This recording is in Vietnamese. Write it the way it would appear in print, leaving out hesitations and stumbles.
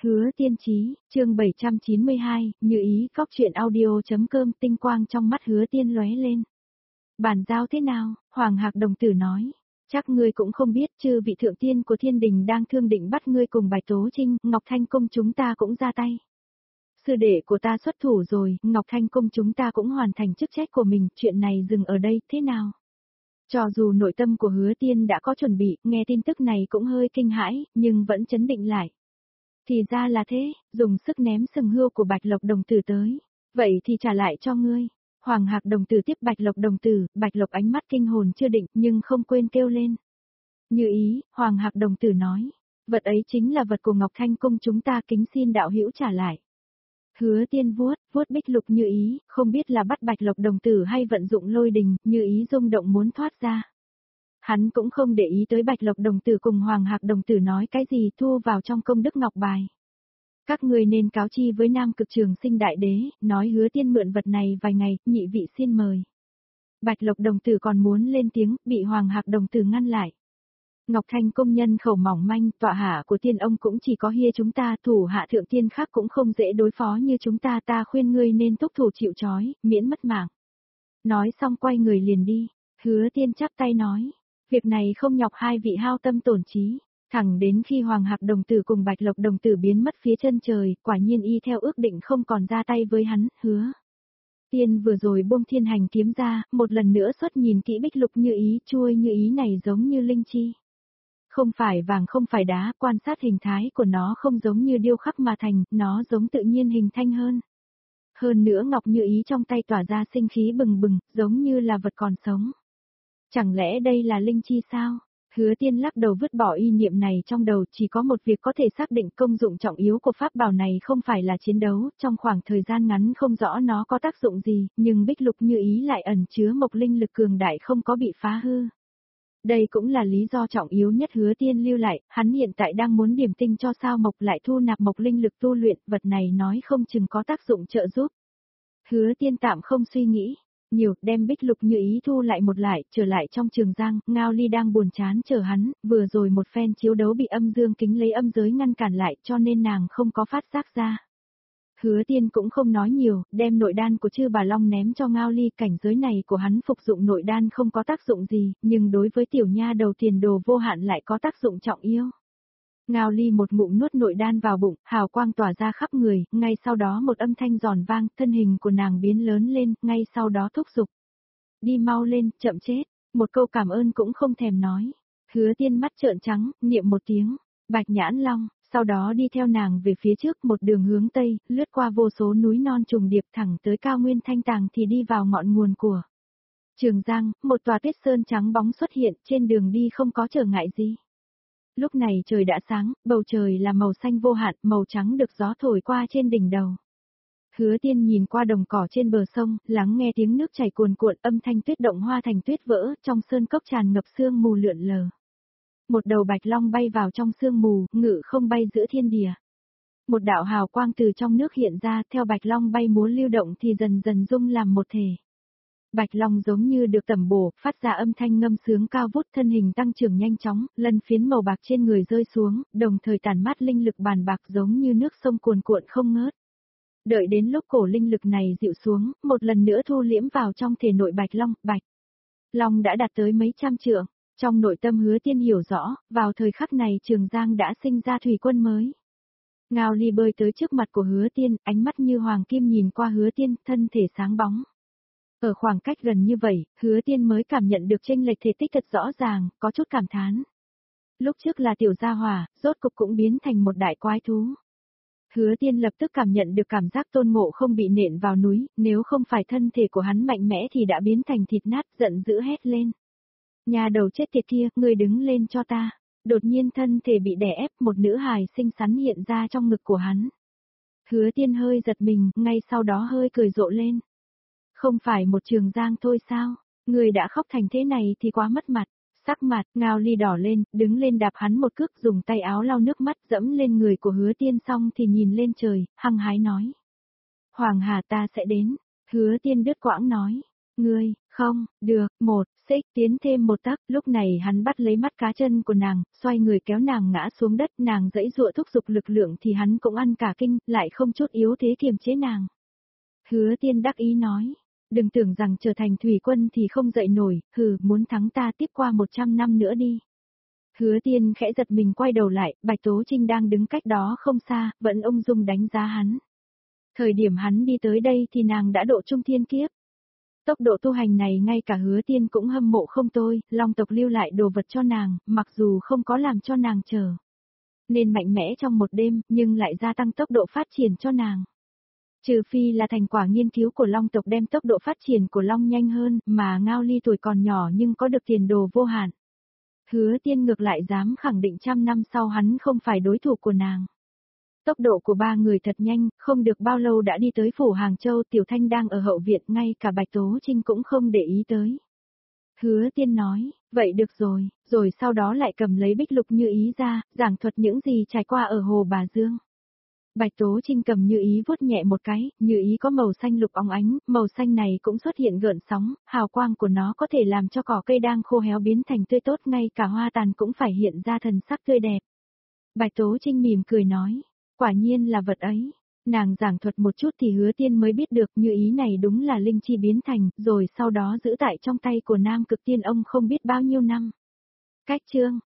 Hứa Tiên Chí, chương 792, Như Ý, Cóc truyện audio.com. Tinh quang trong mắt Hứa Tiên lóe lên. Bàn giao thế nào? Hoàng Hạc Đồng Tử nói. Chắc ngươi cũng không biết, chư vị thượng tiên của thiên đình đang thương định bắt ngươi cùng Bạch Tố Trinh, Ngọc Thanh Cung chúng ta cũng ra tay. Sư đệ của ta xuất thủ rồi, Ngọc Thanh Cung chúng ta cũng hoàn thành chức trách của mình, chuyện này dừng ở đây, thế nào? Cho dù nội tâm của Hứa Tiên đã có chuẩn bị, nghe tin tức này cũng hơi kinh hãi, nhưng vẫn trấn định lại. Thì ra là thế, dùng sức ném sừng hươu của Bạch Lộc Đồng Tử tới. Vậy thì trả lại cho ngươi. Hoàng Hạc Đồng Tử tiếp Bạch Lộc Đồng Tử, Bạch Lộc ánh mắt kinh hồn chưa định nhưng không quên kêu lên. Như Ý, Hoàng Hạc Đồng Tử nói. Vật ấy chính là vật của Ngọc Thanh Cung chúng ta, kính xin đạo hữu trả lại. Hứa Tiên vuốt bích lục Như Ý, không biết là bắt Bạch Lộc Đồng Tử hay vận dụng lôi đình, Như Ý rung động muốn thoát ra. Hắn cũng không để ý tới Bạch Lộc Đồng Tử cùng Hoàng Hạc Đồng Tử nói cái gì, thu vào trong công đức ngọc bài. Các người nên cáo chi với Nam Cực Trường Sinh Đại Đế, nói Hứa Tiên mượn vật này vài ngày, nhị vị xin mời. Bạch Lộc Đồng Tử còn muốn lên tiếng, bị Hoàng Hạc Đồng Tử ngăn lại. Ngọc Thanh công nhân khẩu mỏng manh, tọa hạ của tiên ông cũng chỉ có hia chúng ta, thủ hạ thượng tiên khác cũng không dễ đối phó như chúng ta, ta khuyên ngươi nên thúc thủ chịu trói, miễn mất mạng. Nói xong quay người liền đi, Hứa Tiên chắp tay nói. Việc này không nhọc hai vị hao tâm tổn trí, thẳng đến khi Hoàng Hạc Đồng Tử cùng Bạch Lộc Đồng Tử biến mất phía chân trời, quả nhiên y theo ước định không còn ra tay với hắn, Hứa Tiên vừa rồi buông thiên hành kiếm ra, một lần nữa xuất nhìn kỹ bích lục Như Ý, chuôi Như Ý này giống như linh chi. Không phải vàng không phải đá, quan sát hình thái của nó không giống như điêu khắc mà thành, nó giống tự nhiên hình thanh hơn. Hơn nữa ngọc Như Ý trong tay tỏa ra sinh khí bừng bừng, giống như là vật còn sống. Chẳng lẽ đây là linh chi sao? Hứa Tiên lắc đầu vứt bỏ ý niệm này trong đầu, chỉ có một việc có thể xác định công dụng trọng yếu của pháp bảo này không phải là chiến đấu, trong khoảng thời gian ngắn không rõ nó có tác dụng gì, nhưng bích lục Như Ý lại ẩn chứa mộc linh lực cường đại không có bị phá hư. Đây cũng là lý do trọng yếu nhất Hứa Tiên lưu lại, hắn hiện tại đang muốn điểm tinh cho sao mộc lại thu nạp mộc linh lực tu luyện, vật này nói không chừng có tác dụng trợ giúp. Hứa Tiên tạm không suy nghĩ nhiều, đem bích lục Như Ý thu lại một lại, trở lại trong Trường Giang, Ngao Ly đang buồn chán chờ hắn, vừa rồi một phen chiếu đấu bị âm dương kính lấy âm giới ngăn cản lại cho nên nàng không có phát giác ra. Hứa Tiên cũng không nói nhiều, đem nội đan của Chư Bà Long ném cho Ngao Ly, cảnh giới này của hắn phục dụng nội đan không có tác dụng gì, nhưng đối với tiểu nha đầu tiền đồ vô hạn lại có tác dụng trọng yếu. Ngao Ly một ngụm nuốt nội đan vào bụng, hào quang tỏa ra khắp người, ngay sau đó một âm thanh giòn vang, thân hình của nàng biến lớn lên, ngay sau đó thúc giục. Đi mau lên, chậm chết, một câu cảm ơn cũng không thèm nói. Hứa Tiên mắt trợn trắng, niệm một tiếng, Bạch Nhãn Long, sau đó đi theo nàng về phía trước một đường hướng Tây, lướt qua vô số núi non trùng điệp thẳng tới cao nguyên thanh tàng thì đi vào ngọn nguồn của Trường Giang, một tòa tuyết sơn trắng bóng xuất hiện, trên đường đi không có trở ngại gì. Lúc này trời đã sáng, bầu trời là màu xanh vô hạn, màu trắng được gió thổi qua trên đỉnh đầu. Hứa Tiên nhìn qua đồng cỏ trên bờ sông, lắng nghe tiếng nước chảy cuồn cuộn, âm thanh tuyết động hoa thành tuyết vỡ, trong sơn cốc tràn ngập sương mù lượn lờ. Một đầu bạch long bay vào trong sương mù, ngự không bay giữa thiên địa. Một đạo hào quang từ trong nước hiện ra, theo bạch long bay múa lưu động thì dần dần dung làm một thể. Bạch long giống như được tẩm bổ, phát ra âm thanh ngâm sướng cao vút, thân hình tăng trưởng nhanh chóng, lân phiến màu bạc trên người rơi xuống, đồng thời tản mát linh lực bàn bạc giống như nước sông cuồn cuộn không ngớt. Đợi đến lúc cổ linh lực này dịu xuống, một lần nữa thu liễm vào trong thể nội bạch long, bạch long đã đạt tới mấy trăm trượng. Trong nội tâm Hứa Tiên hiểu rõ, vào thời khắc này Trường Giang đã sinh ra thủy quân mới. Ngao Ly bơi tới trước mặt của Hứa Tiên, ánh mắt như hoàng kim nhìn qua Hứa Tiên, thân thể sáng bóng. Ở khoảng cách gần như vậy, Hứa Tiên mới cảm nhận được chênh lệch thể tích thật rõ ràng, có chút cảm thán. Lúc trước là tiểu gia hỏa, rốt cục cũng biến thành một đại quái thú. Hứa Tiên lập tức cảm nhận được cảm giác Tôn Ngộ Không bị nện vào núi, nếu không phải thân thể của hắn mạnh mẽ thì đã biến thành thịt nát, giận dữ hét lên. Nhà đầu chết tiệt kia, ngươi đứng lên cho ta. Đột nhiên thân thể bị đè ép, một nữ hài xinh xắn hiện ra trong ngực của hắn. Hứa Tiên hơi giật mình, ngay sau đó hơi cười rộ lên. Không phải một Trường Giang thôi sao, ngươi đã khóc thành thế này thì quá mất mặt. Sắc mặt Ngao Ly đỏ lên, đứng lên đạp hắn một cước, dùng tay áo lau nước mắt dẫm lên người của Hứa Tiên xong thì nhìn lên trời, hăng hái nói. Hoàng Hà ta sẽ đến. Hứa Tiên đứt quãng nói. Ngươi, không, được, một, xích, tiến thêm một tấc, lúc này hắn bắt lấy mắt cá chân của nàng, xoay người kéo nàng ngã xuống đất, nàng giãy giụa thúc giục lực lượng thì hắn cũng ăn cả kinh, lại không chút yếu thế kiềm chế nàng. Hứa Tiên đắc ý nói, đừng tưởng rằng trở thành thủy quân thì không dậy nổi, muốn thắng ta tiếp qua 100 năm nữa đi. Hứa Tiên khẽ giật mình quay đầu lại, Bạch Tố Trinh đang đứng cách đó không xa, vẫn ung dung đánh giá hắn. Thời điểm hắn đi tới đây thì nàng đã độ trung thiên kiếp. Tốc độ tu hành này ngay cả Hứa Tiên cũng hâm mộ không thôi, Long tộc lưu lại đồ vật cho nàng, mặc dù không có làm cho nàng chờ nên mạnh mẽ trong một đêm, nhưng lại gia tăng tốc độ phát triển cho nàng. Trừ phi là thành quả nghiên cứu của Long tộc đem tốc độ phát triển của Long nhanh hơn, mà Ngao Ly tuổi còn nhỏ nhưng có được tiền đồ vô hạn. Hứa Tiên ngược lại dám khẳng định 100 năm sau hắn không phải đối thủ của nàng. Tốc độ của ba người thật nhanh, không được bao lâu đã đi tới phủ Hàng Châu, Tiểu Thanh đang ở hậu viện, ngay cả Bạch Tố Trinh cũng không để ý tới. Hứa Tiên nói, vậy được rồi sau đó lại cầm lấy bích lục Như Ý ra, giảng thuật những gì trải qua ở Hồ Bà Dương. Bạch Tố Trinh cầm Như Ý vuốt nhẹ một cái, Như Ý có màu xanh lục óng ánh, màu xanh này cũng xuất hiện gợn sóng, hào quang của nó có thể làm cho cỏ cây đang khô héo biến thành tươi tốt, ngay cả hoa tàn cũng phải hiện ra thần sắc tươi đẹp. Bạch Tố Trinh mỉm cười nói, quả nhiên là vật ấy. Nàng giảng thuật một chút thì Hứa Tiên mới biết được Như Ý này đúng là linh chi biến thành, rồi sau đó giữ tại trong tay của Nam Cực Tiên ông không biết bao nhiêu năm. Cách chương